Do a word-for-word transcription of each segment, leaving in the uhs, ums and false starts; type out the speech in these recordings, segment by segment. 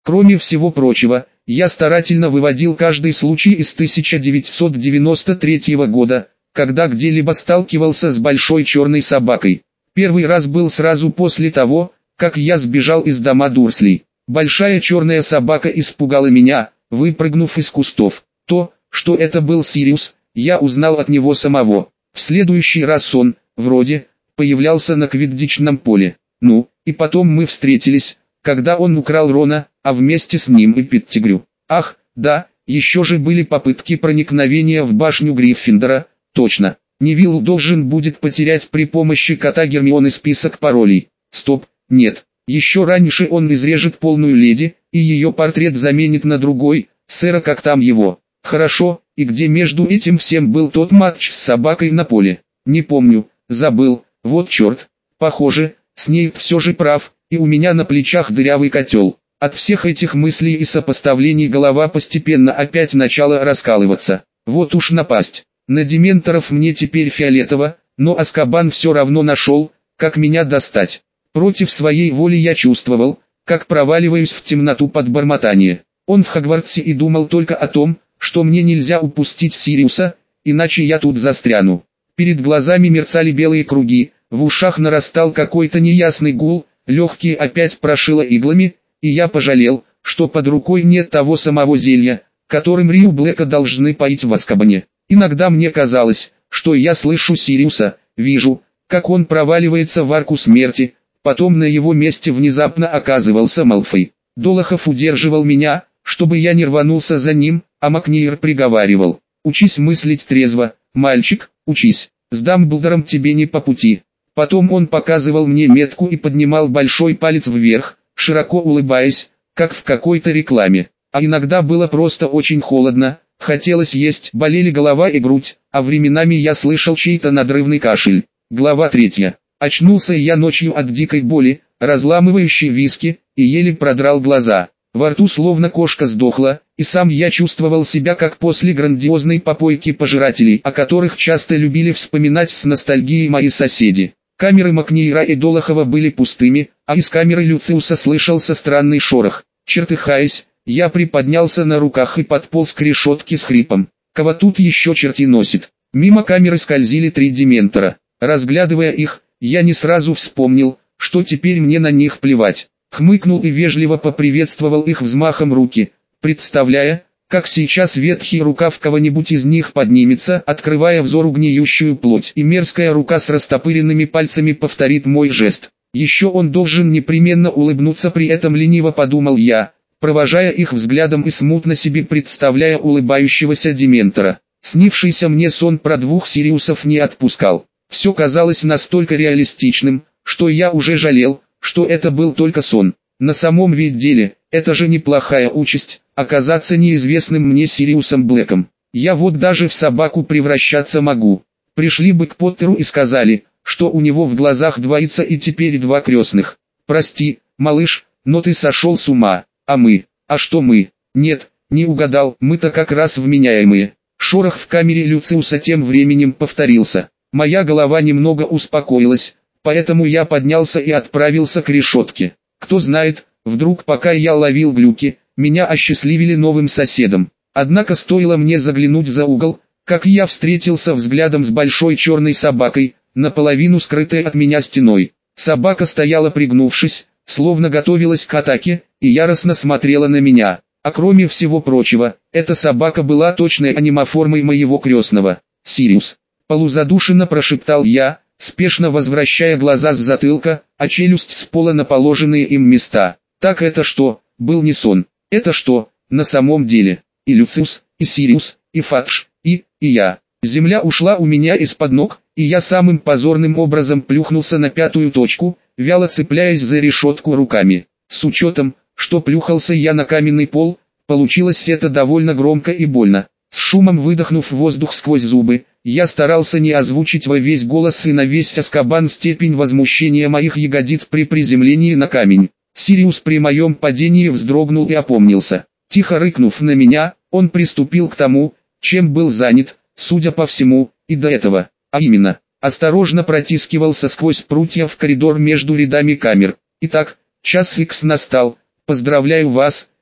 Кроме всего прочего, я старательно выводил каждый случай из тысяча девятьсот девяносто третьего года, когда где-либо сталкивался с большой черной собакой. Первый раз был сразу после того, как я сбежал из дома Дурслей. Большая черная собака испугала меня, выпрыгнув из кустов. То, что это был Сириус, я узнал от него самого. В следующий раз он, вроде, появлялся на квиддичном поле. Ну, и потом мы встретились, когда он украл Рона, а вместе с ним и Петтигрю. Ах, да, еще же были попытки проникновения в башню Гриффиндора, точно. Невилл должен будет потерять при помощи кота Гермионы список паролей. Стоп, нет. Еще раньше он изрежет полную леди, и ее портрет заменит на другой, сэра как там его. Хорошо, и где между этим всем был тот матч с собакой на поле? Не помню, забыл, вот черт. Похоже, Снейп все же прав, и у меня на плечах дырявый котел. От всех этих мыслей и сопоставлений голова постепенно опять начала раскалываться. Вот уж напасть. На дементоров мне теперь фиолетово, но Азкабан все равно нашел, как меня достать. Против своей воли я чувствовал, как проваливаюсь в темноту под бормотание. Он в Хогвартсе и думал только о том, что мне нельзя упустить Сириуса, иначе я тут застряну. Перед глазами мерцали белые круги, в ушах нарастал какой-то неясный гул, легкие опять прошило иглами, и я пожалел, что под рукой нет того самого зелья, которым Рию Блэка должны поить в Азкабане. Иногда мне казалось, что я слышу Сириуса, вижу, как он проваливается в арку смерти, потом на его месте внезапно оказывался Малфой. Долохов удерживал меня, чтобы я не рванулся за ним, а Макниер приговаривал: «Учись мыслить трезво, мальчик, учись, с Дамблдором тебе не по пути». Потом он показывал мне метку и поднимал большой палец вверх, широко улыбаясь, как в какой-то рекламе. А иногда было просто очень холодно, хотелось есть, болели голова и грудь, а временами я слышал чей-то надрывный кашель. Глава третья. Очнулся я ночью от дикой боли, разламывающей виски, и еле продрал глаза. Во рту словно кошка сдохла, и сам я чувствовал себя как после грандиозной попойки пожирателей, о которых часто любили вспоминать с ностальгией мои соседи. Камеры Макниера и Долохова были пустыми, а из камеры Люциуса слышался странный шорох. Чертыхаясь, я приподнялся на руках и подполз к решетке с хрипом. Кого тут еще черти носит? Мимо камеры скользили три дементора. Разглядывая их, я не сразу вспомнил, что теперь мне на них плевать. Хмыкнул и вежливо поприветствовал их взмахом руки, представляя, как сейчас ветхий рукав кого-нибудь из них поднимется, открывая взору гниющую плоть, и мерзкая рука с растопыренными пальцами повторит мой жест. Еще он должен непременно улыбнуться, при этом лениво подумал я, провожая их взглядом и смутно себе представляя улыбающегося дементора. Снившийся мне сон про двух Сириусов не отпускал. Все казалось настолько реалистичным, что я уже жалел, что это был только сон. На самом ведь деле, это же неплохая участь, оказаться неизвестным мне Сириусом Блэком. Я вот даже в собаку превращаться могу. Пришли бы к Поттеру и сказали, что у него в глазах двоится и теперь два крестных. Прости, малыш, но ты сошел с ума. А мы? А что мы? Нет, не угадал, мы-то как раз вменяемые. Шорох в камере Люциуса тем временем повторился. Моя голова немного успокоилась, поэтому я поднялся и отправился к решетке. Кто знает, вдруг пока я ловил глюки, меня осчастливили новым соседом. Однако стоило мне заглянуть за угол, как я встретился взглядом с большой черной собакой, наполовину скрытой от меня стеной. Собака стояла пригнувшись, словно готовилась к атаке, и яростно смотрела на меня. А кроме всего прочего, эта собака была точной анимоформой моего крестного. «Сириус!» — полузадушенно прошептал я, спешно возвращая глаза с затылка, а челюсть с пола на положенные им места. Так это что, был не сон? Это что, на самом деле? И Люциус, и Сириус, и Фадж, и, и я. Земля ушла у меня из-под ног, и я самым позорным образом плюхнулся на пятую точку, вяло цепляясь за решетку руками. С учетом, что плюхался я на каменный пол, получилось это довольно громко и больно. С шумом выдохнув воздух сквозь зубы, я старался не озвучить во весь голос и на весь Азкабан степень возмущения моих ягодиц при приземлении на камень. Сириус при моем падении вздрогнул и опомнился. Тихо рыкнув на меня, он приступил к тому, чем был занят, судя по всему, и до этого, а именно, осторожно протискивался сквозь прутья в коридор между рядами камер. Итак, час икс настал. Поздравляю вас,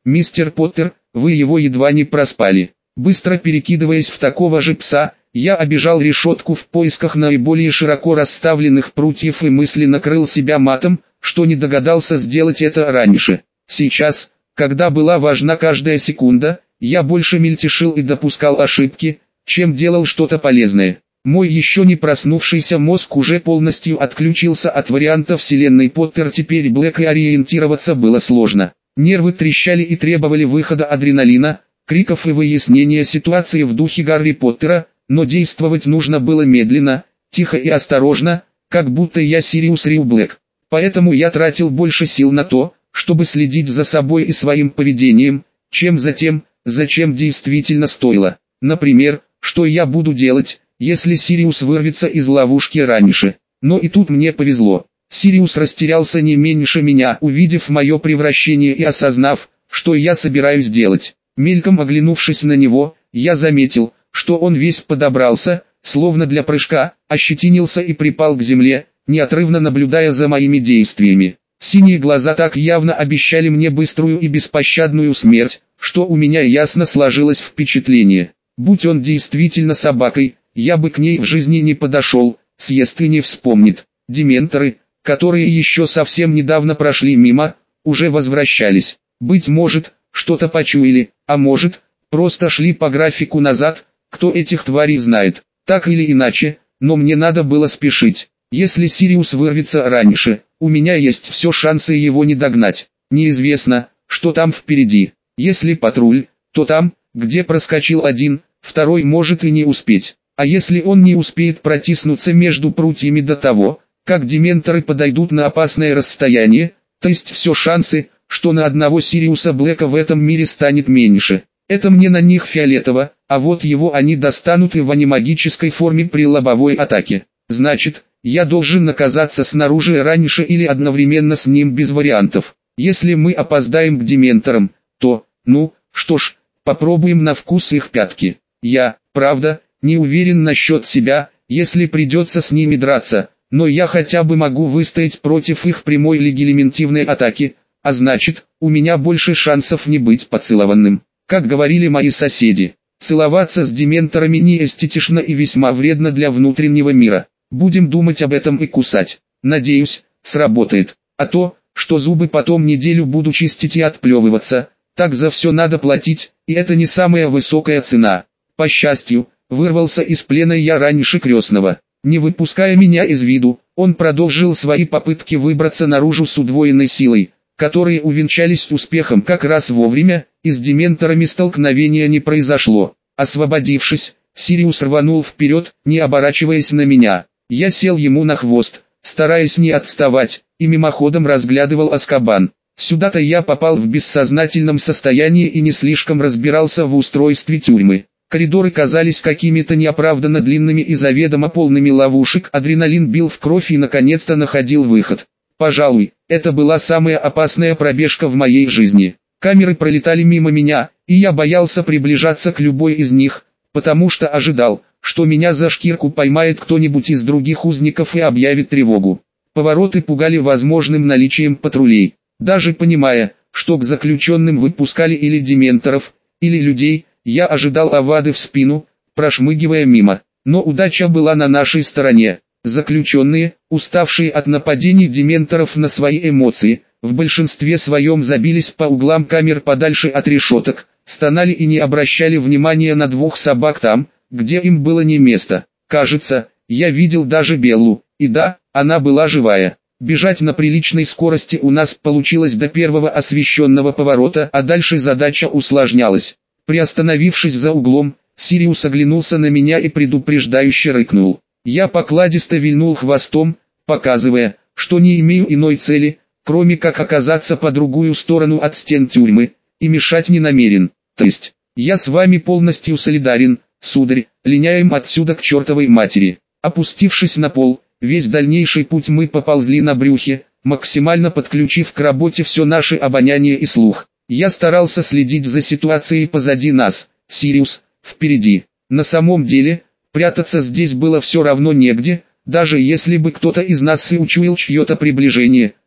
«Мистер Поттер, вы его едва не проспали». Быстро перекидываясь в такого же пса, я обежал решетку в поисках наиболее широко расставленных прутьев и мысленно крыл себя матом, что не догадался сделать это раньше. Сейчас, когда была важна каждая секунда, я больше мельтешил и допускал ошибки, чем делал что-то полезное. Мой еще не проснувшийся мозг уже полностью отключился от варианта вселенной Поттер, теперь Блэк, и ориентироваться было сложно. Нервы трещали и требовали выхода адреналина, криков и выяснения ситуации в духе Гарри Поттера, но действовать нужно было медленно, тихо и осторожно, как будто я Сириус Рью Блэк. Поэтому я тратил больше сил на то, чтобы следить за собой и своим поведением, чем за тем, зачем действительно стоило. Например, что я буду делать, если Сириус вырвется из ловушки раньше. Но и тут мне повезло. Сириус растерялся не меньше меня, увидев мое превращение и осознав, что я собираюсь делать. Мельком оглянувшись на него, я заметил, что он весь подобрался, словно для прыжка, ощетинился и припал к земле, неотрывно наблюдая за моими действиями. Синие глаза так явно обещали мне быструю и беспощадную смерть, что у меня ясно сложилось впечатление. Будь он действительно собакой, я бы к ней в жизни не подошел, съест и не вспомнит. Дементоры, которые еще совсем недавно прошли мимо, уже возвращались. Быть может, что-то почуяли, а может, просто шли по графику назад, кто этих тварей знает. Так или иначе, но мне надо было спешить. Если Сириус вырвется раньше, у меня есть все шансы его не догнать. Неизвестно, что там впереди. Если патруль, то там, где проскочил один, второй может и не успеть. А если он не успеет протиснуться между прутьями до того, как дементоры подойдут на опасное расстояние, то есть все шансы, что на одного Сириуса Блэка в этом мире станет меньше. Это мне на них фиолетово, а вот его они достанут и в анимагической форме при лобовой атаке. Значит, я должен оказаться снаружи раньше или одновременно с ним без вариантов. Если мы опоздаем к дементорам, то, ну, что ж, попробуем на вкус их пятки. Я, правда, не уверен насчет себя, если придется с ними драться, но я хотя бы могу выстоять против их прямой легилиментивной атаки, а значит, у меня больше шансов не быть поцелованным. Как говорили мои соседи, целоваться с дементорами неэстетично и весьма вредно для внутреннего мира. Будем думать об этом и кусать. Надеюсь, сработает. А то, что зубы потом неделю буду чистить и отплевываться, так за все надо платить, и это не самая высокая цена. По счастью, вырвался из плена я раньше крестного. Не выпуская меня из виду, он продолжил свои попытки выбраться наружу с удвоенной силой, которые увенчались успехом как раз вовремя, и с дементорами столкновения не произошло. Освободившись, Сириус рванул вперед, не оборачиваясь на меня. Я сел ему на хвост, стараясь не отставать, и мимоходом разглядывал Азкабан. Сюда-то я попал в бессознательном состоянии и не слишком разбирался в устройстве тюрьмы. Коридоры казались какими-то неоправданно длинными и заведомо полными ловушек, адреналин бил в кровь и наконец-то находил выход. Пожалуй, это была самая опасная пробежка в моей жизни. Камеры пролетали мимо меня, и я боялся приближаться к любой из них, потому что ожидал, что меня за шкирку поймает кто-нибудь из других узников и объявит тревогу. Повороты пугали возможным наличием патрулей. Даже понимая, что к заключенным выпускали или дементоров, или людей, я ожидал овады в спину, прошмыгивая мимо. Но удача была на нашей стороне. Заключенные, уставшие от нападений дементоров на свои эмоции, в большинстве своем забились по углам камер подальше от решеток, стонали и не обращали внимания на двух собак там, где им было не место. Кажется, я видел даже Беллу, и да, она была живая. Бежать на приличной скорости у нас получилось до первого освещенного поворота, а дальше задача усложнялась. Приостановившись за углом, Сириус оглянулся на меня и предупреждающе рыкнул. Я покладисто вильнул хвостом, показывая, что не имею иной цели, кроме как оказаться по другую сторону от стен тюрьмы, и мешать не намерен. То есть, я с вами полностью солидарен, сударь, линяем отсюда к чертовой матери. Опустившись на пол, весь дальнейший путь мы поползли на брюхе, максимально подключив к работе все наше обоняние и слух. Я старался следить за ситуацией позади нас, Сириус, впереди. На самом деле, прятаться здесь было все равно негде, даже если бы кто-то из нас и учуял чье-то приближение,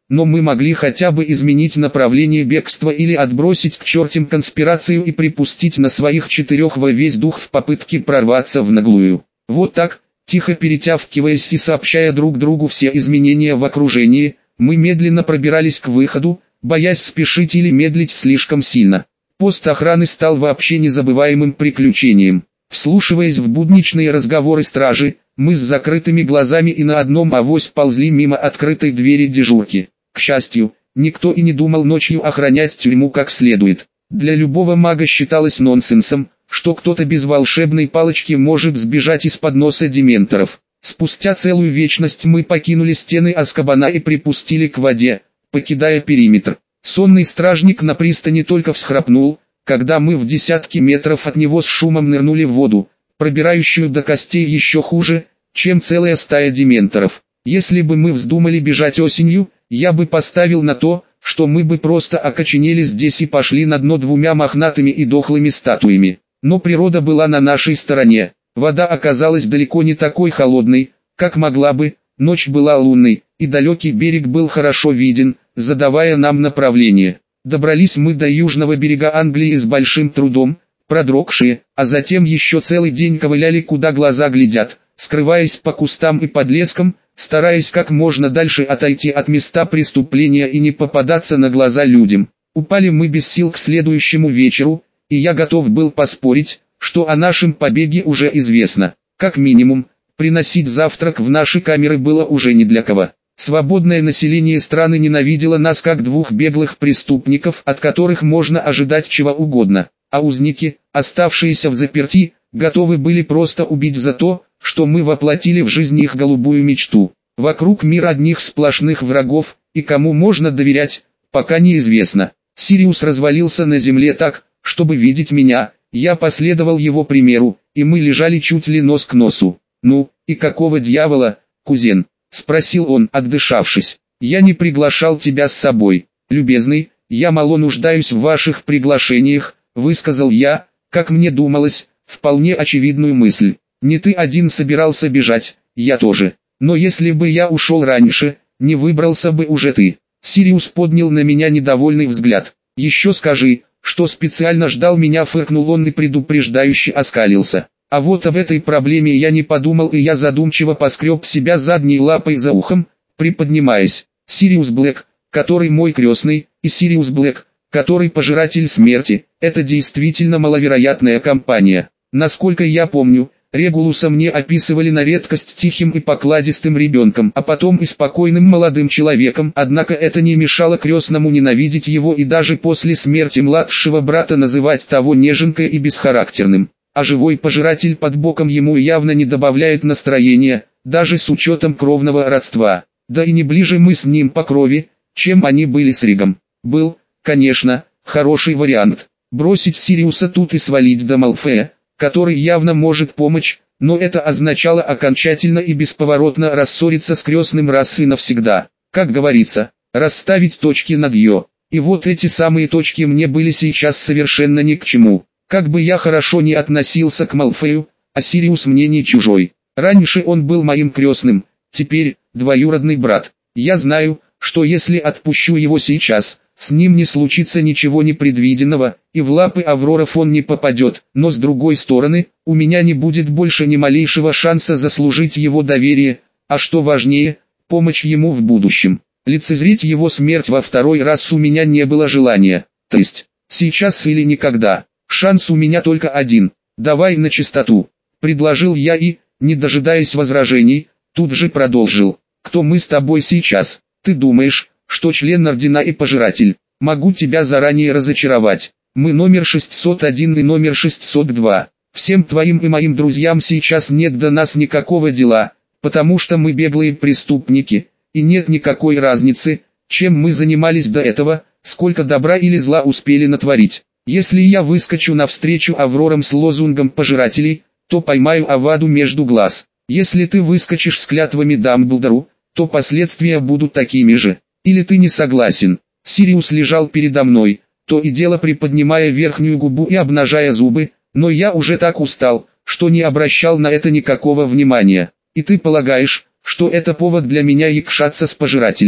но мы могли хотя бы изменить направление бегства или отбросить к чертям конспирацию и припустить на своих четырех во весь дух в попытке прорваться в наглую. Вот так, тихо перетявкиваясь и сообщая друг другу все изменения в окружении, мы медленно пробирались к выходу, боясь спешить или медлить слишком сильно. Пост охраны стал вообще незабываемым приключением. Вслушиваясь в будничные разговоры стражи, мы с закрытыми глазами и на одном авось ползли мимо открытой двери дежурки. К счастью, никто и не думал ночью охранять тюрьму как следует. Для любого мага считалось нонсенсом, что кто-то без волшебной палочки может сбежать из-под носа дементоров. Спустя целую вечность мы покинули стены Азкабана и припустили к воде, покидая периметр. Сонный стражник на пристани только всхрапнул, когда мы в десятки метров от него с шумом нырнули в воду, пробирающую до костей еще хуже, чем целая стая дементоров. Если бы мы вздумали бежать осенью, я бы поставил на то, что мы бы просто окоченели здесь и пошли на дно двумя мохнатыми и дохлыми статуями. Но природа была на нашей стороне. Вода оказалась далеко не такой холодной, как могла бы, ночь была лунной, и далекий берег был хорошо виден, задавая нам направление. Добрались мы до южного берега Англии с большим трудом, продрогшие, а затем еще целый день ковыляли куда глаза глядят, скрываясь по кустам и подлескам, стараясь как можно дальше отойти от места преступления и не попадаться на глаза людям. Упали мы без сил к следующему вечеру, и я готов был поспорить, что о нашем побеге уже известно. Как минимум, приносить завтрак в наши камеры было уже не для кого. Свободное население страны ненавидело нас как двух беглых преступников, от которых можно ожидать чего угодно, а узники, оставшиеся взаперти, готовы были просто убить за то, что мы воплотили в жизнь их голубую мечту. Вокруг мир одних сплошных врагов, и кому можно доверять, пока неизвестно. Сириус развалился на земле так, чтобы видеть меня, я последовал его примеру, и мы лежали чуть ли нос к носу. «Ну, и какого дьявола, кузен?» — спросил он, отдышавшись. «Я не приглашал тебя с собой, любезный, я мало нуждаюсь в ваших приглашениях», — высказал я, как мне думалось, вполне очевидную мысль. «Не ты один собирался бежать, я тоже. Но если бы я ушел раньше, не выбрался бы уже ты». Сириус поднял на меня недовольный взгляд. «Еще скажи, что специально ждал меня», — фыркнул он и предупреждающе оскалился. А вот об этой проблеме я не подумал, и я задумчиво поскреб себя задней лапой за ухом, приподнимаясь. Сириус Блэк, который мой крестный, и Сириус Блэк, который пожиратель смерти, это действительно маловероятная компания. Насколько я помню, Регулуса мне описывали на редкость тихим и покладистым ребенком, а потом и спокойным молодым человеком, однако это не мешало крестному ненавидеть его и даже после смерти младшего брата называть того неженкой и бесхарактерным. А живой пожиратель под боком ему явно не добавляет настроения, даже с учетом кровного родства. Да и не ближе мы с ним по крови, чем они были с Ригом. Был, конечно, хороший вариант. Бросить Сириуса тут и свалить до Малфея, который явно может помочь, но это означало окончательно и бесповоротно рассориться с крестным раз и навсегда. Как говорится, расставить точки над «ё». И вот эти самые точки мне были сейчас совершенно ни к чему. Как бы я хорошо не относился к Малфею, а Сириус мне не чужой. Раньше он был моим крестным, теперь двоюродный брат. Я знаю, что если отпущу его сейчас, с ним не случится ничего непредвиденного, и в лапы Авроров он не попадет, но с другой стороны, у меня не будет больше ни малейшего шанса заслужить его доверие, а что важнее, помочь ему в будущем. Лицезреть его смерть во второй раз у меня не было желания, то есть, сейчас или никогда. Шанс у меня только один. Давай на чистоту, предложил я и, не дожидаясь возражений, тут же продолжил. Кто мы с тобой сейчас? Ты думаешь, что член ордена и пожиратель? Могу тебя заранее разочаровать. Мы номер шестьсот один и номер шестьсот два. Всем твоим и моим друзьям сейчас нет до нас никакого дела, потому что мы беглые преступники, и нет никакой разницы, чем мы занимались до этого, сколько добра или зла успели натворить. Если я выскочу навстречу Аврорам с лозунгом пожирателей, то поймаю Аваду между глаз. Если ты выскочишь с клятвами Дамблдору, то последствия будут такими же. Или ты не согласен? Сириус лежал передо мной, то и дело приподнимая верхнюю губу и обнажая зубы, но я уже так устал, что не обращал на это никакого внимания. И ты полагаешь, что это повод для меня якшаться с пожирателем?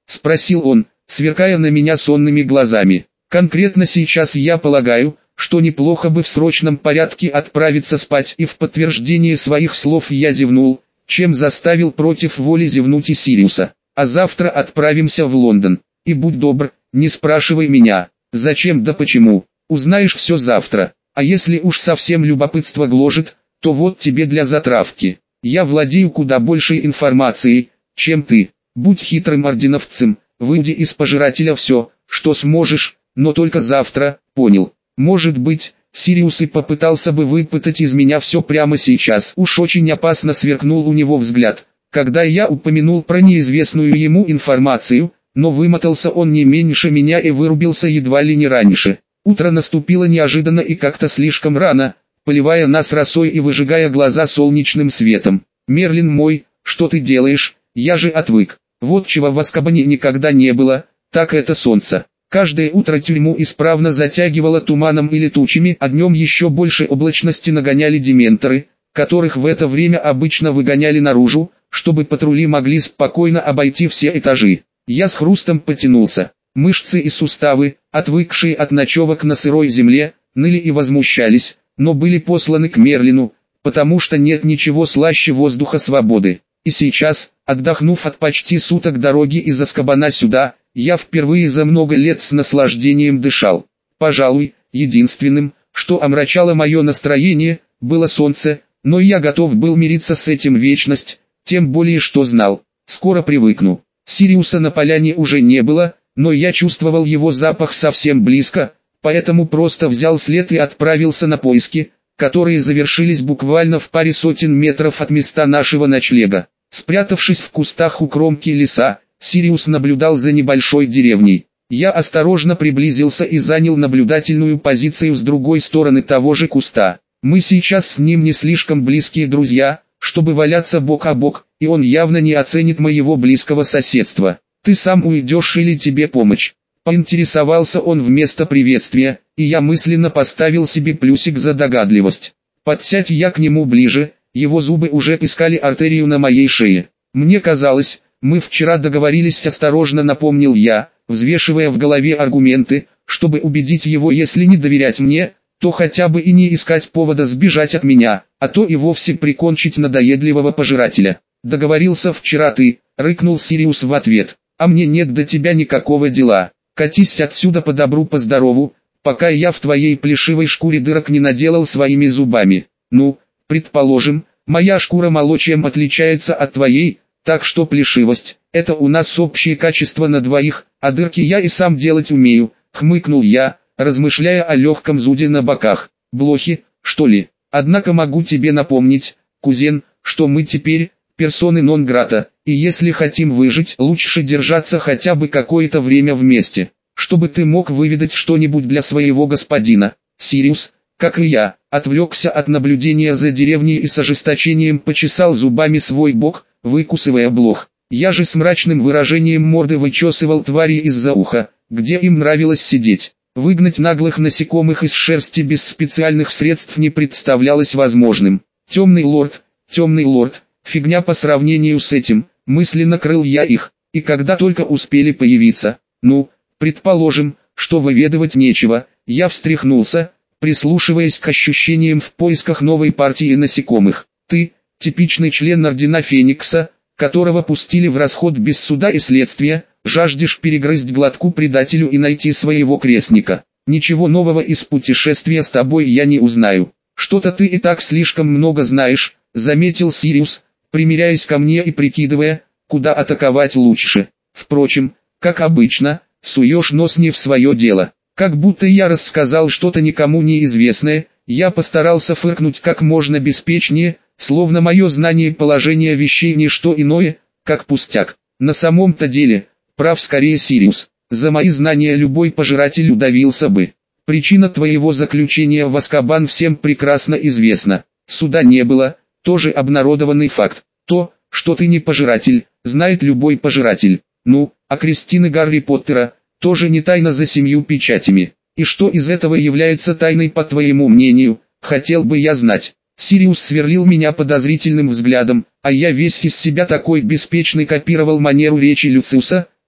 спросил он, сверкая на меня сонными глазами. Конкретно сейчас я полагаю, что неплохо бы в срочном порядке отправиться спать, и в подтверждение своих слов я зевнул, чем заставил против воли зевнуть и Сириуса. А завтра отправимся в Лондон. И будь добр, не спрашивай меня, зачем да почему, узнаешь все завтра. А если уж совсем любопытство гложет, то вот тебе для затравки. Я владею куда большей информацией, чем ты. Будь хитрым орденовцем, выуди из пожирателя все, что сможешь, но только завтра, понял? Может быть, Сириус и попытался бы выпытать из меня все прямо сейчас. Уж очень опасно сверкнул у него взгляд, когда я упомянул про неизвестную ему информацию, но вымотался он не меньше меня и вырубился едва ли не раньше. Утро наступило неожиданно и как-то слишком рано, поливая нас росой и выжигая глаза солнечным светом. «Мерлин мой, что ты делаешь? Я же отвык. Вот чего в Азкабане никогда не было, так это солнце». Каждое утро тюрьму исправно затягивало туманом или тучами, а днем еще больше облачности нагоняли дементоры, которых в это время обычно выгоняли наружу, чтобы патрули могли спокойно обойти все этажи. Я с хрустом потянулся. Мышцы и суставы, отвыкшие от ночевок на сырой земле, ныли и возмущались, но были посланы к Мерлину, потому что нет ничего слаще воздуха свободы. И сейчас, отдохнув от почти суток дороги из Азкабана сюда, я впервые за много лет с наслаждением дышал. Пожалуй, единственным, что омрачало мое настроение, было солнце, но я готов был мириться с этим вечность, тем более что знал, скоро привыкну. Сириуса на поляне уже не было, но я чувствовал его запах совсем близко, поэтому просто взял след и отправился на поиски, которые завершились буквально в паре сотен метров от места нашего ночлега. Спрятавшись в кустах у кромки леса, Сириус наблюдал за небольшой деревней. Я осторожно приблизился и занял наблюдательную позицию с другой стороны того же куста. Мы сейчас с ним не слишком близкие друзья, чтобы валяться бок о бок, и он явно не оценит моего близкого соседства. «Ты сам уйдешь или тебе помочь?» Поинтересовался он вместо приветствия, и я мысленно поставил себе плюсик за догадливость. Подсядь я к нему ближе, его зубы уже пискали артерию на моей шее. «Мне казалось, мы вчера договорились», осторожно напомнил я, взвешивая в голове аргументы, чтобы убедить его, если не доверять мне, то хотя бы и не искать повода сбежать от меня, а то и вовсе прикончить надоедливого пожирателя. «Договорился вчера ты», — рыкнул Сириус в ответ, — «а мне нет до тебя никакого дела. Катись отсюда по добру по здорову, пока я в твоей плешивой шкуре дырок не наделал своими зубами. Ну, предположим, моя шкура мало чем отличается от твоей, так что плешивость — это у нас общее качество на двоих, а дырки я и сам делать умею», — хмыкнул я, размышляя о легком зуде на боках. «Блохи, что ли? Однако могу тебе напомнить, кузен, что мы теперь персоны нон-грата, и если хотим выжить, лучше держаться хотя бы какое-то время вместе, чтобы ты мог выведать что-нибудь для своего господина». Сириус, как и я, отвлекся от наблюдения за деревней и с ожесточением почесал зубами свой бок, выкусывая блох. Я же с мрачным выражением морды вычесывал твари из-за уха, где им нравилось сидеть. Выгнать наглых насекомых из шерсти без специальных средств не представлялось возможным. «Темный лорд, темный лорд, фигня по сравнению с этим», мысленно крыл я их, и когда только успели появиться. «Ну, предположим, что выведывать нечего», я встряхнулся, прислушиваясь к ощущениям в поисках новой партии насекомых. «Ты, типичный член Ордена Феникса, которого пустили в расход без суда и следствия, жаждешь перегрызть глотку предателю и найти своего крестника. Ничего нового из путешествия с тобой я не узнаю. Что-то ты и так слишком много знаешь», заметил Сириус, примиряясь ко мне и прикидывая, куда атаковать лучше. «Впрочем, как обычно, суешь нос не в свое дело». Как будто я рассказал что-то никому неизвестное, я постарался фыркнуть как можно беспечнее, словно мое знание положения вещей не что иное, как пустяк. На самом-то деле, прав скорее Сириус, за мои знания любой пожиратель удавился бы. Причина твоего заключения в Азкабан всем прекрасно известна. Суда не было, тоже обнародованный факт. То, что ты не пожиратель, знает любой пожиратель. Ну, а Кристины Гарри Поттера тоже не тайна за семью печатями. И что из этого является тайной, по твоему мнению, хотел бы я знать. Сириус сверлил меня подозрительным взглядом, а я весь из себя такой беспечный копировал манеру речи Люциуса,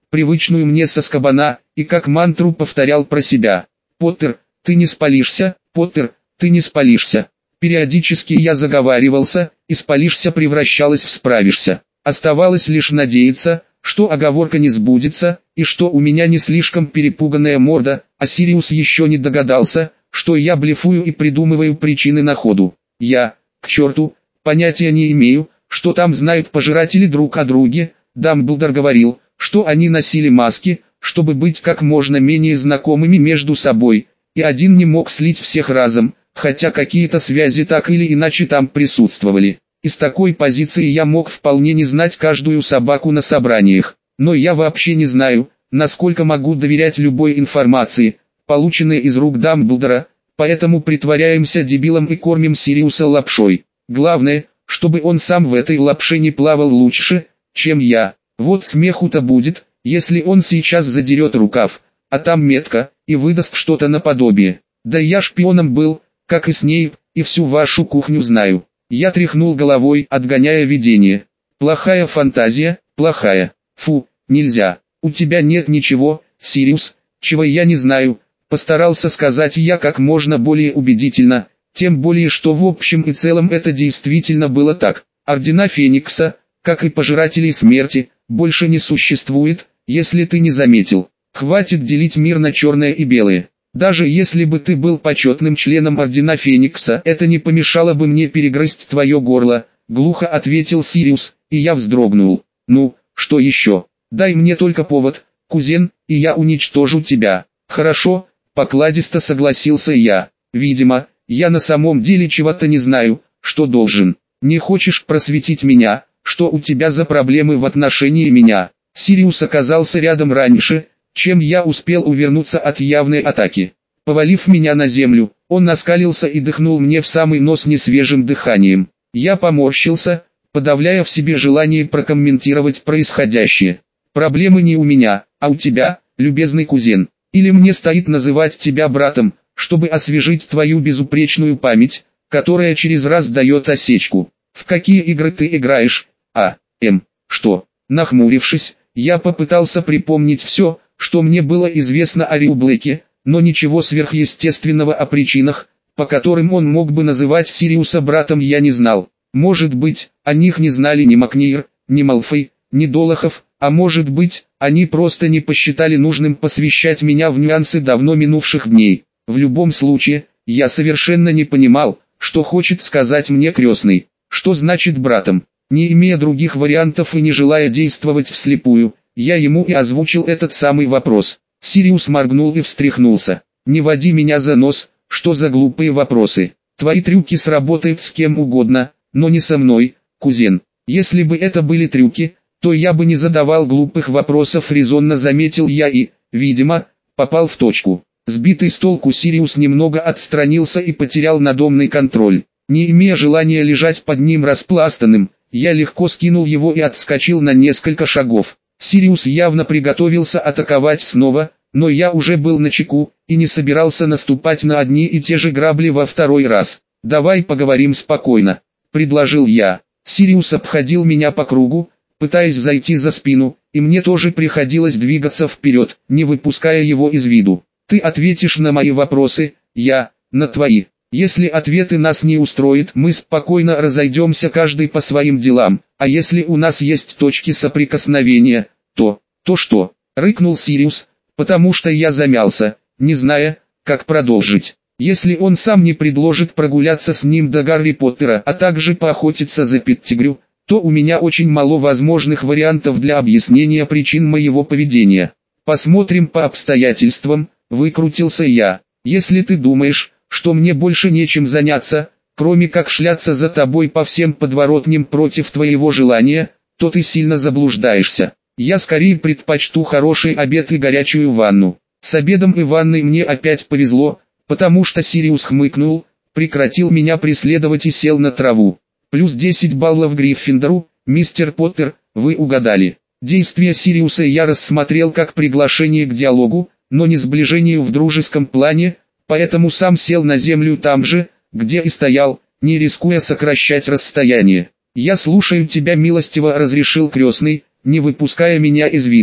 привычную мне со Азкабана, и как мантру повторял про себя: «Поттер, ты не спалишься, Поттер, ты не спалишься». Периодически я заговаривался, и спалишься превращалось в справишься. Оставалось лишь надеяться, что оговорка не сбудется, и что у меня не слишком перепуганная морда, а Сириус еще не догадался, что я блефую и придумываю причины на ходу. Я, к черту, понятия не имею, что там знают пожиратели друг о друге. Дамблдор говорил, что они носили маски, чтобы быть как можно менее знакомыми между собой, и один не мог слить всех разом, хотя какие-то связи так или иначе там присутствовали. Из такой позиции я мог вполне не знать каждую собаку на собраниях, но я вообще не знаю, насколько могу доверять любой информации, полученной из рук Дамблдора, поэтому притворяемся дебилом и кормим Сириуса лапшой. Главное, чтобы он сам в этой лапше не плавал лучше, чем я. Вот смеху-то будет, если он сейчас задерет рукав, а там метка, и выдаст что-то наподобие: «Да я шпионом был, как и Снейп, и всю вашу кухню знаю». Я тряхнул головой, отгоняя видение. Плохая фантазия, плохая. Фу, нельзя. У тебя нет ничего, Сириус, чего я не знаю. Постарался сказать я как можно более убедительно, тем более что в общем и целом это действительно было так. Ордена Феникса, как и пожирателей смерти, больше не существует, если ты не заметил. Хватит делить мир на черное и белое. Даже если бы ты был почетным членом Ордена Феникса, это не помешало бы мне перегрызть твое горло, глухо ответил Сириус, и я вздрогнул. Ну, что еще? Дай мне только повод, кузен, и я уничтожу тебя. Хорошо, покладисто согласился я. Видимо, я на самом деле чего-то не знаю, что должен. Не хочешь просветить меня, что у тебя за проблемы в отношении меня? Сириус оказался рядом раньше, чем я успел увернуться от явной атаки. Повалив меня на землю, он наскалился и дыхнул мне в самый нос несвежим дыханием. Я поморщился, подавляя в себе желание прокомментировать происходящее. Проблемы не у меня, а у тебя, любезный кузен. Или мне стоит называть тебя братом, чтобы освежить твою безупречную память, которая через раз дает осечку. В какие игры ты играешь? А, М, что? Нахмурившись, я попытался припомнить все, что мне было известно о Риу Блэке, но ничего сверхъестественного о причинах, по которым он мог бы называть Сириуса братом, я не знал. Может быть, о них не знали ни Макнир, ни Малфой, ни Долохов, а может быть, они просто не посчитали нужным посвящать меня в нюансы давно минувших дней. В любом случае, я совершенно не понимал, что хочет сказать мне крестный. Что значит братом? Не имея других вариантов и не желая действовать вслепую, я ему и озвучил этот самый вопрос. Сириус моргнул и встряхнулся. «Не води меня за нос, что за глупые вопросы? Твои трюки сработают с кем угодно, но не со мной, кузен. Если бы это были трюки, то я бы не задавал глупых вопросов», резонно заметил я и, видимо, попал в точку. Сбитый с толку Сириус немного отстранился и потерял надомный контроль. Не имея желания лежать под ним распластанным, я легко скинул его и отскочил на несколько шагов. Сириус явно приготовился атаковать снова, но я уже был начеку, и не собирался наступать на одни и те же грабли во второй раз. «Давай поговорим спокойно», — предложил я. Сириус обходил меня по кругу, пытаясь зайти за спину, и мне тоже приходилось двигаться вперед, не выпуская его из виду. «Ты ответишь на мои вопросы, я, на твои. Если ответы нас не устроят, мы спокойно разойдемся каждый по своим делам, а если у нас есть точки соприкосновения, то, то что?» — рыкнул Сириус, потому что я замялся, не зная, как продолжить. Если он сам не предложит прогуляться с ним до Гарри Поттера, а также поохотиться за Петтигрю, то у меня очень мало возможных вариантов для объяснения причин моего поведения. «Посмотрим по обстоятельствам», — выкрутился я. «Если ты думаешь, что мне больше нечем заняться, кроме как шляться за тобой по всем подворотням против твоего желания, то ты сильно заблуждаешься. Я скорее предпочту хороший обед и горячую ванну». С обедом и ванной мне опять повезло, потому что Сириус хмыкнул, прекратил меня преследовать и сел на траву. «Плюс десять баллов Гриффиндору, мистер Поттер, вы угадали». Действия Сириуса я рассмотрел как приглашение к диалогу, но не сближению в дружеском плане, поэтому сам сел на землю там же, где и стоял, не рискуя сокращать расстояние. «Я слушаю тебя милостиво», — разрешил крестный, не выпуская меня из вида.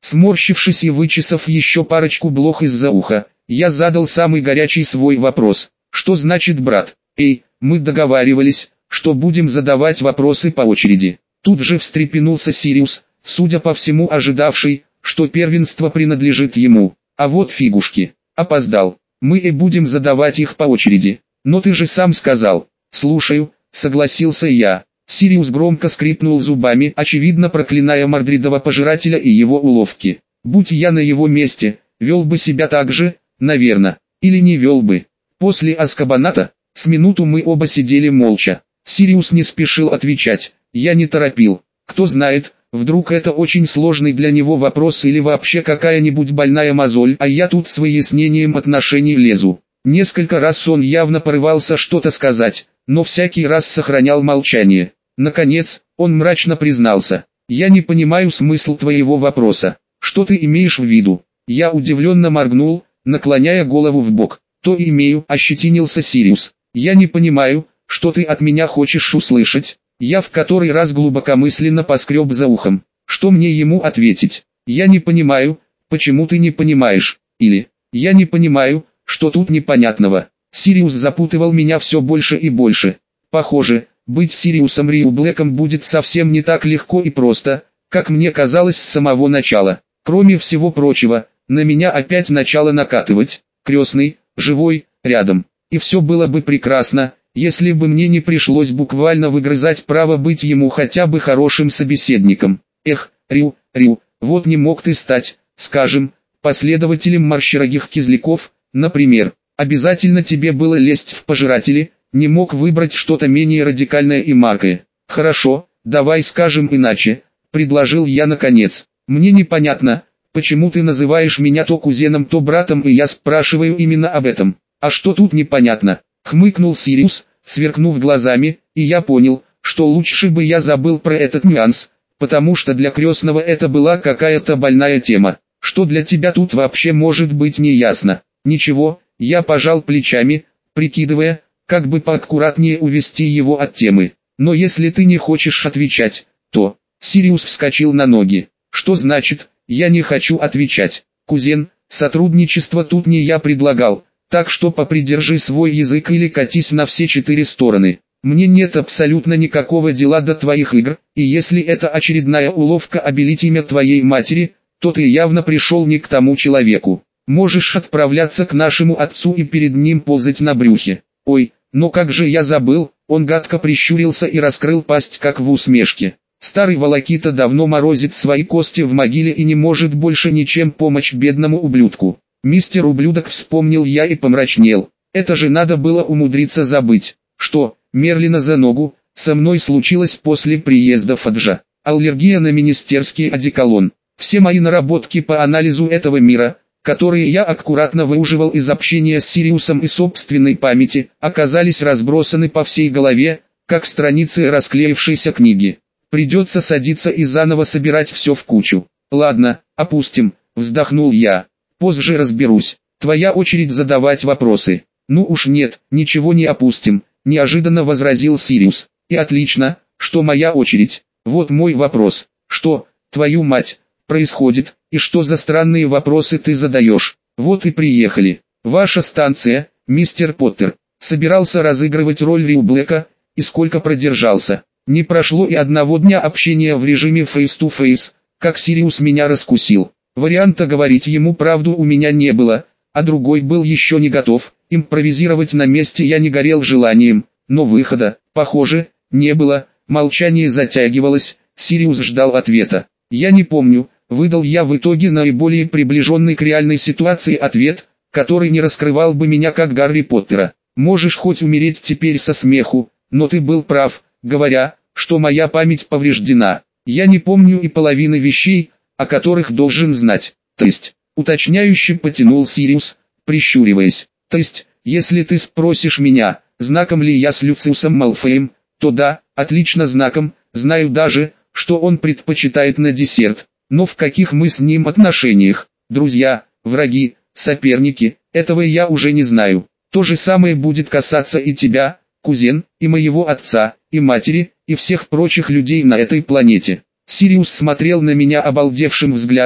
Сморщившись и вычесав еще парочку блох из-за уха, я задал самый горячий свой вопрос. Что значит брат? Эй, мы договаривались, что будем задавать вопросы по очереди. Тут же встрепенулся Сириус, судя по всему ожидавший, что первенство принадлежит ему. А вот фигушки. Опоздал. Мы и будем задавать их по очереди. Но ты же сам сказал. Слушаю, согласился я. Сириус громко скрипнул зубами, очевидно проклиная Мордридова пожирателя и его уловки. Будь я на его месте, вел бы себя так же, наверное, или не вел бы. После Азкабаната, с минуту мы оба сидели молча. Сириус не спешил отвечать, я не торопил. Кто знает, вдруг это очень сложный для него вопрос или вообще какая-нибудь больная мозоль, а я тут с выяснением отношений лезу. Несколько раз он явно порывался что-то сказать, но всякий раз сохранял молчание. Наконец, он мрачно признался. «Я не понимаю смысл твоего вопроса. Что ты имеешь в виду?» Я удивленно моргнул, наклоняя голову в бок. «То имею», — ощетинился Сириус. «Я не понимаю, что ты от меня хочешь услышать». Я в который раз глубокомысленно поскреб за ухом. Что мне ему ответить? «Я не понимаю, почему ты не понимаешь?» Или «Я не понимаю, что тут непонятного». Сириус запутывал меня все больше и больше. Похоже, быть Сириусом Рью Блэком будет совсем не так легко и просто, как мне казалось с самого начала. Кроме всего прочего, на меня опять начало накатывать. Крестный, живой, рядом. И все было бы прекрасно, если бы мне не пришлось буквально выгрызать право быть ему хотя бы хорошим собеседником. Эх, Рю, Рю, вот не мог ты стать, скажем, последователем марширогих кизляков, например. Обязательно тебе было лезть в пожиратели, не мог выбрать что-то менее радикальное и маркое. Хорошо, давай скажем иначе, предложил я наконец. Мне непонятно, почему ты называешь меня то кузеном, то братом, и я спрашиваю именно об этом. А что тут непонятно? Хмыкнул Сириус, сверкнув глазами, и я понял, что лучше бы я забыл про этот нюанс, потому что для крестного это была какая-то больная тема. Что для тебя тут вообще может быть неясно? Ничего. Я пожал плечами, прикидывая, как бы поаккуратнее увести его от темы. Но если ты не хочешь отвечать, то... Сириус вскочил на ноги. Что значит, я не хочу отвечать? Кузен, сотрудничество тут не я предлагал, так что попридержи свой язык или катись на все четыре стороны. Мне нет абсолютно никакого дела до твоих игр, и если это очередная уловка обелить имя твоей матери, то ты явно пришел не к тому человеку. Можешь отправляться к нашему отцу и перед ним ползать на брюхе. Ой, но как же я забыл, он гадко прищурился и раскрыл пасть как в усмешке. Старый волокита давно морозит свои кости в могиле и не может больше ничем помочь бедному ублюдку. Мистер ублюдок, вспомнил я и помрачнел. Это же надо было умудриться забыть, что, Мерлина за ногу, со мной случилось после приезда Фаджа. Аллергия на министерский одеколон. Все мои наработки по анализу этого мира, которые я аккуратно выуживал из общения с Сириусом и собственной памяти, оказались разбросаны по всей голове, как страницы расклеившейся книги. Придется садиться и заново собирать все в кучу. Ладно, опустим, вздохнул я. Позже разберусь. Твоя очередь задавать вопросы. Ну уж нет, ничего не опустим, неожиданно возразил Сириус. И отлично, что моя очередь. Вот мой вопрос. Что, твою мать, происходит, и что за странные вопросы ты задаешь? Вот и приехали. Ваша станция, мистер Поттер. Собирался разыгрывать роль Рью Блэка, и сколько продержался. Не прошло и одного дня общения в режиме face-to-face, как Сириус меня раскусил. Варианта говорить ему правду у меня не было, а другой был еще не готов. Импровизировать на месте я не горел желанием, но выхода, похоже, не было. Молчание затягивалось, Сириус ждал ответа. Я не помню, выдал я в итоге наиболее приближенный к реальной ситуации ответ, который не раскрывал бы меня как Гарри Поттера. Можешь хоть умереть теперь со смеху, но ты был прав, говоря, что моя память повреждена. Я не помню и половины вещей, о которых должен знать. То есть, уточняюще потянул Сириус, прищуриваясь. То есть, если ты спросишь меня, знаком ли я с Люциусом Малфоем, то да, отлично знаком, знаю даже, что он предпочитает на десерт. Но в каких мы с ним отношениях? Друзья, враги, соперники, этого я уже не знаю. То же самое будет касаться и тебя, кузен, и моего отца, и матери, и всех прочих людей на этой планете. Сириус смотрел на меня обалдевшим взглядом,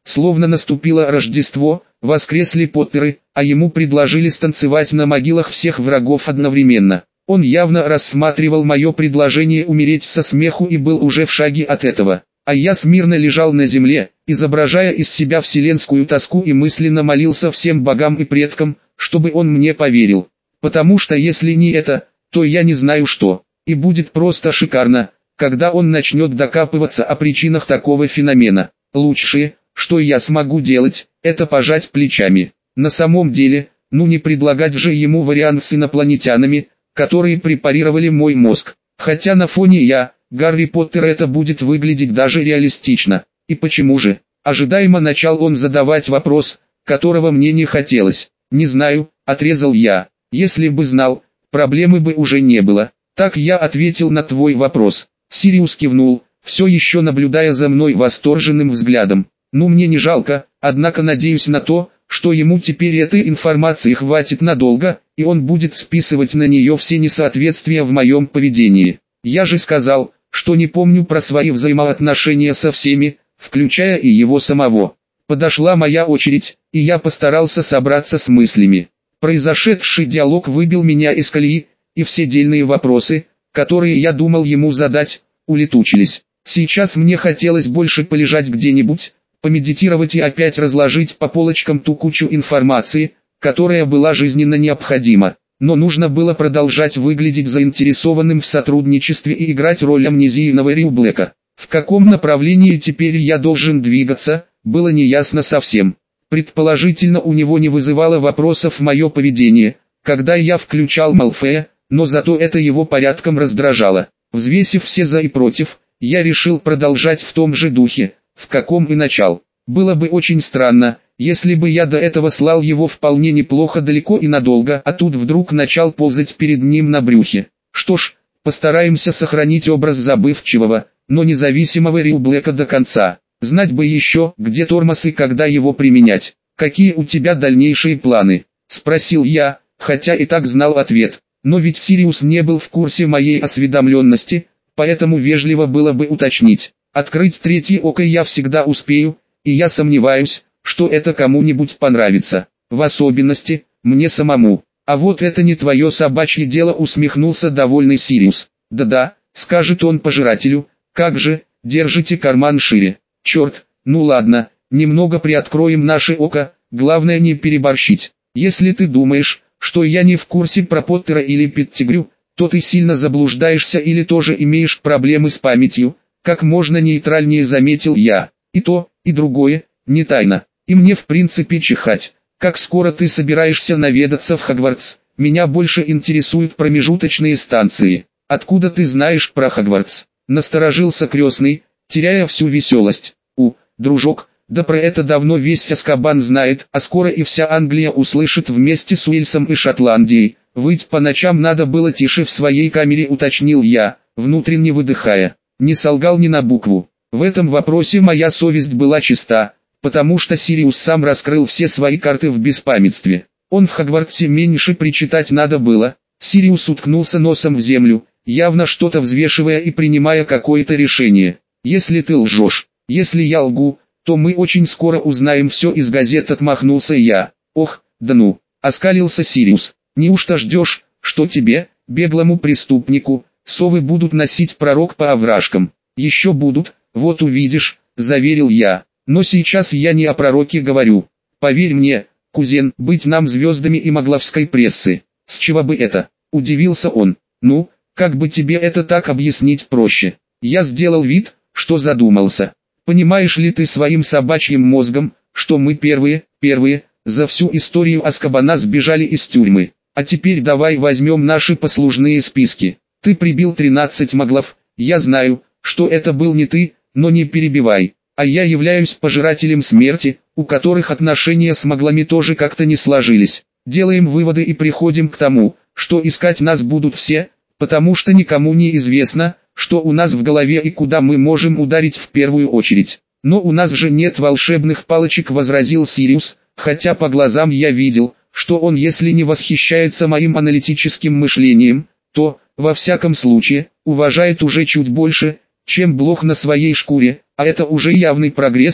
Словно наступило Рождество, воскресли Поттеры, а ему предложили станцевать на могилах всех врагов одновременно. Он явно рассматривал мое предложение умереть со смеху и был уже в шаге от этого. А я смирно лежал на земле, изображая из себя вселенскую тоску и мысленно молился всем богам и предкам, чтобы он мне поверил. Потому что если не это, то я не знаю что. И будет просто шикарно, когда он начнет докапываться о причинах такого феномена. Лучшее, что я смогу делать, это пожать плечами. На самом деле, ну не предлагать же ему вариант с инопланетянами, которые препарировали мой мозг. Хотя на фоне я, Гарри Поттера, это будет выглядеть даже реалистично. И почему же? Ожидаемо начал он задавать вопрос, которого мне не хотелось. Не знаю, отрезал я. Если бы знал, проблемы бы уже не было. Так я ответил на твой вопрос. Сириус кивнул, все еще наблюдая за мной восторженным взглядом. Ну мне не жалко, однако надеюсь на то, что ему теперь этой информации хватит надолго, и он будет списывать на нее все несоответствия в моем поведении. Я же сказал, что не помню про свои взаимоотношения со всеми, включая и его самого. Подошла моя очередь, и я постарался собраться с мыслями. Произошедший диалог выбил меня из колеи, и все дельные вопросы, которые я думал ему задать, улетучились. Сейчас мне хотелось больше полежать где-нибудь, помедитировать и опять разложить по полочкам ту кучу информации, которая была жизненно необходима. Но нужно было продолжать выглядеть заинтересованным в сотрудничестве и играть роль амнезийного Рюблека. В каком направлении теперь я должен двигаться, было неясно совсем. Предположительно, у него не вызывало вопросов мое поведение, когда я включал Малфоя, но зато это его порядком раздражало. Взвесив все за и против, я решил продолжать в том же духе, в каком и начал. Было бы очень странно, если бы я до этого слал его вполне неплохо далеко и надолго, а тут вдруг начал ползать перед ним на брюхе. Что ж, постараемся сохранить образ забывчивого, но независимого Рюблека до конца. Знать бы еще, где тормоз и когда его применять. «Какие у тебя дальнейшие планы?» – спросил я, хотя и так знал ответ. Но ведь Сириус не был в курсе моей осведомленности, поэтому вежливо было бы уточнить. Открыть третье око я всегда успею, и я сомневаюсь, что это кому-нибудь понравится. В особенности, мне самому. А вот это не твое собачье дело, усмехнулся довольный Сириус. Да-да, скажет он пожирателю, как же, держите карман шире. Черт, ну ладно, немного приоткроем наше око, главное не переборщить. Если ты думаешь, что я не в курсе про Поттера или Петтигрю, то ты сильно заблуждаешься или тоже имеешь проблемы с памятью, как можно нейтральнее заметил я. И то, и другое, не тайна. И мне в принципе чихать, как скоро ты собираешься наведаться в Хогвартс. Меня больше интересуют промежуточные станции. Откуда ты знаешь про Хогвартс? Насторожился крестный, теряя всю веселость. У, дружок, да про это давно весь Азкабан знает, а скоро и вся Англия услышит вместе с Уэльсом и Шотландией. Выть по ночам надо было тише в своей камере, уточнил я, внутренне выдыхая. Не солгал ни на букву. В этом вопросе моя совесть была чиста, потому что Сириус сам раскрыл все свои карты в беспамятстве. Он в Хогвартсе меньше причитать надо было. Сириус уткнулся носом в землю, явно что-то взвешивая и принимая какое-то решение. Если ты лжешь, если я лгу, то мы очень скоро узнаем все из газет, отмахнулся я. Ох, да ну, оскалился Сириус. Неужто ждешь, что тебе, беглому преступнику, совы будут носить пророк по овражкам? Еще будут, вот увидишь, заверил я. Но сейчас я не о пророке говорю. Поверь мне, кузен, быть нам звездами и могловской прессы. С чего бы это? Удивился он. Ну, как бы тебе это так объяснить проще? Я сделал вид, что задумался. Понимаешь ли ты своим собачьим мозгом, что мы первые, первые, за всю историю Азкабана сбежали из тюрьмы? А теперь давай возьмем наши послужные списки. Ты прибил тринадцать маглов, я знаю, что это был не ты, но не перебивай. А я являюсь пожирателем смерти, у которых отношения с маглами тоже как-то не сложились. Делаем выводы и приходим к тому, что искать нас будут все, потому что никому не известно, что у нас в голове и куда мы можем ударить в первую очередь. Но у нас же нет волшебных палочек, возразил Сириус, хотя по глазам я видел, что он, если не восхищается моим аналитическим мышлением, то, во всяком случае, уважает уже чуть больше, чем блох на своей шкуре, а это уже явный прогресс,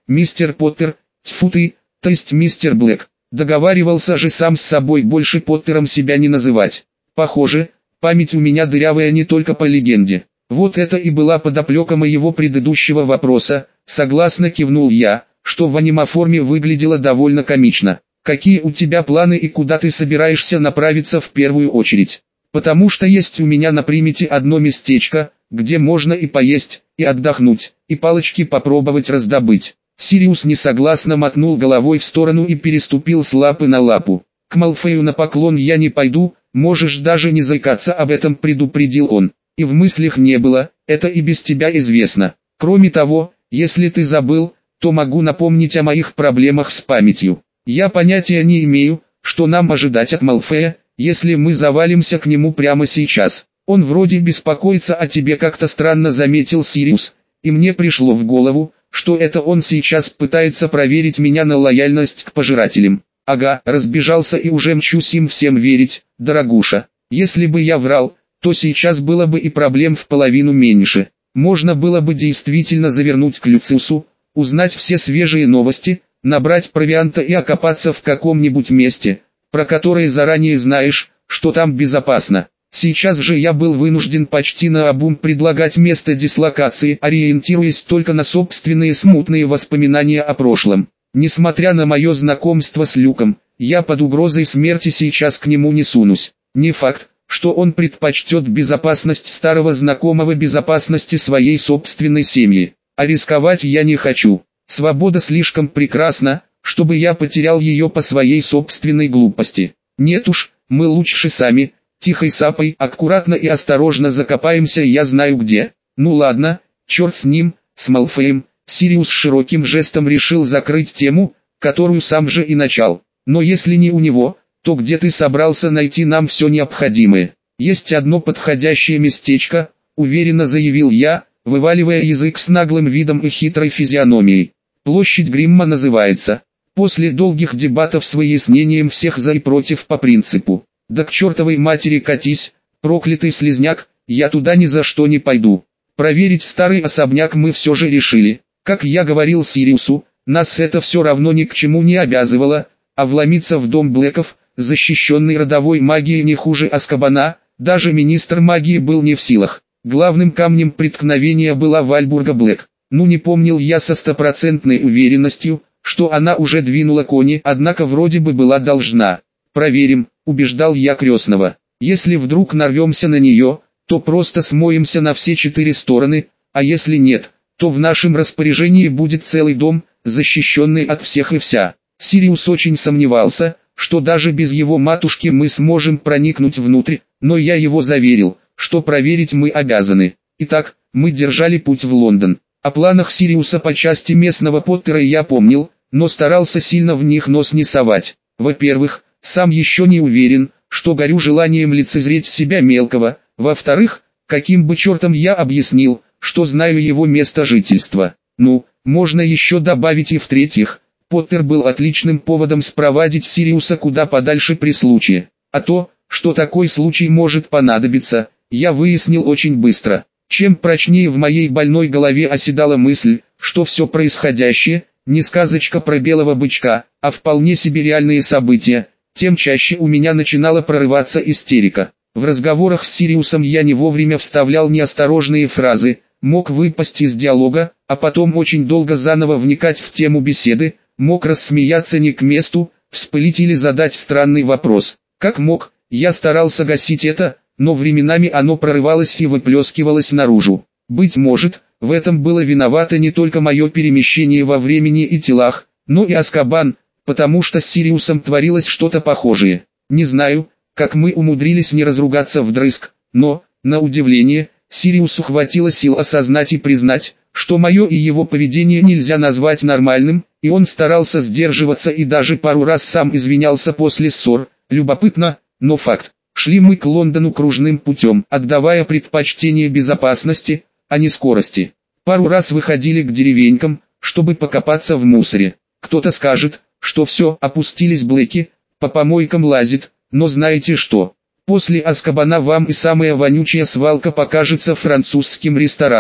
мистер Поттер, тьфу ты, то есть мистер Блэк. Договаривался же сам с собой больше Поттером себя не называть. Похоже, память у меня дырявая не только по легенде. Вот это и была подоплека моего предыдущего вопроса, согласно кивнул я, что в анимаформе выглядело довольно комично. Какие у тебя планы и куда ты собираешься направиться в первую очередь? Потому что есть у меня на примете одно местечко, где можно и поесть, и отдохнуть, и палочки попробовать раздобыть. Сириус несогласно мотнул головой в сторону и переступил с лапы на лапу. К Малфою на поклон я не пойду, можешь даже не заикаться об этом, предупредил он. И в мыслях не было, это и без тебя известно. Кроме того, если ты забыл, то могу напомнить о моих проблемах с памятью. Я понятия не имею, что нам ожидать от Малфея, если мы завалимся к нему прямо сейчас. Он вроде беспокоится о тебе, как-то странно заметил Сириус, и мне пришло в голову, что это он сейчас пытается проверить меня на лояльность к пожирателям. Ага, разбежался и уже мчусь им всем верить, дорогуша. Если бы я врал, то сейчас было бы и проблем в половину меньше. Можно было бы действительно завернуть к Люциусу, узнать все свежие новости, набрать провианта и окопаться в каком-нибудь месте, про которое заранее знаешь, что там безопасно. Сейчас же я был вынужден почти наобум предлагать место дислокации, ориентируясь только на собственные смутные воспоминания о прошлом. Несмотря на мое знакомство с Люком, я под угрозой смерти сейчас к нему не сунусь. Не факт, что он предпочтет безопасность старого знакомого безопасности своей собственной семьи. А рисковать я не хочу. Свобода слишком прекрасна, чтобы я потерял ее по своей собственной глупости. Нет уж, мы лучше сами, тихой сапой, аккуратно и осторожно закопаемся, я знаю где. Ну ладно, черт с ним, с Малфоем. Сириус широким жестом решил закрыть тему, которую сам же и начал. Но если не у него, то где ты собрался найти нам все необходимое? Есть одно подходящее местечко, уверенно заявил я, вываливая язык с наглым видом и хитрой физиономией. Площадь Гримма называется. После долгих дебатов с выяснением всех за и против по принципу «да к чертовой матери катись, проклятый слизняк, я туда ни за что не пойду». Проверить старый особняк мы все же решили. Как я говорил Сириусу, нас это все равно ни к чему не обязывало, а вломиться в дом Блэков, защищенный родовой магией не хуже Азкабана, даже министр магии был не в силах. Главным камнем преткновения была Вальбурга Блэк. Ну не помнил я со стопроцентной уверенностью, что она уже двинула кони, однако вроде бы была должна. Проверим, убеждал я крестного. Если вдруг нарвемся на нее, то просто смоемся на все четыре стороны, а если нет, то в нашем распоряжении будет целый дом, защищенный от всех и вся. Сириус очень сомневался, что даже без его матушки мы сможем проникнуть внутрь, но я его заверил, что проверить мы обязаны. Итак, мы держали путь в Лондон. О планах Сириуса по части местного Поттера я помнил, но старался сильно в них нос не совать. Во-первых, сам еще не уверен, что горю желанием лицезреть себя мелкого. Во-вторых, каким бы чертом я объяснил, что знаю его место жительства. Ну, можно еще добавить и в-третьих, Поттер был отличным поводом спровадить Сириуса куда подальше при случае. А то, что такой случай может понадобиться, я выяснил очень быстро. Чем прочнее в моей больной голове оседала мысль, что все происходящее – не сказочка про белого бычка, а вполне себе реальные события, тем чаще у меня начинала прорываться истерика. В разговорах с Сириусом я не вовремя вставлял неосторожные фразы, мог выпасть из диалога, а потом очень долго заново вникать в тему беседы, мог рассмеяться не к месту, вспылить или задать странный вопрос. Как мог, я старался гасить это, но временами оно прорывалось и выплескивалось наружу. Быть может, в этом было виновато не только мое перемещение во времени и телах, но и Азкабан, потому что с Сириусом творилось что-то похожее. Не знаю, как мы умудрились не разругаться вдрызг, но, на удивление, Сириусу хватило сил осознать и признать, что мое и его поведение нельзя назвать нормальным, и он старался сдерживаться и даже пару раз сам извинялся после ссор. Любопытно, но факт. Шли мы к Лондону кружным путем, отдавая предпочтение безопасности, а не скорости. Пару раз выходили к деревенькам, чтобы покопаться в мусоре. Кто-то скажет, что все, опустились Блэки, по помойкам лазит, но знаете что? После Азкабана вам и самая вонючая свалка покажется французским рестораном.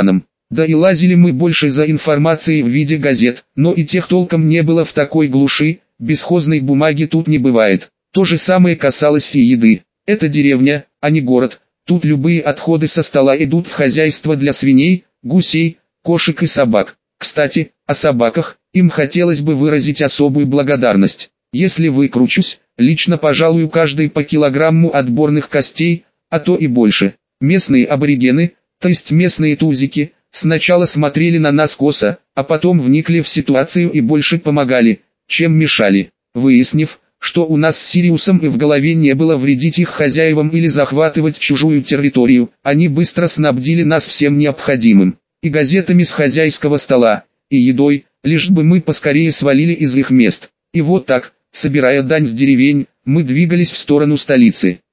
Да и лазили мы больше за информацией в виде газет, но и тех толком не было в такой глуши, бесхозной бумаги тут не бывает. То же самое касалось и еды. Это деревня, а не город, тут любые отходы со стола идут в хозяйство для свиней, гусей, кошек и собак. Кстати, о собаках, им хотелось бы выразить особую благодарность. Если выкручусь, лично пожалую каждый по килограмму отборных костей, а то и больше. Местные аборигены, то есть местные тузики, сначала смотрели на нас косо, а потом вникли в ситуацию и больше помогали, чем мешали. Выяснив, что у нас с Сириусом и в голове не было вредить их хозяевам или захватывать чужую территорию, они быстро снабдили нас всем необходимым. И газетами с хозяйского стола, и едой, лишь бы мы поскорее свалили из их мест. И вот так, собирая дань с деревень, мы двигались в сторону столицы.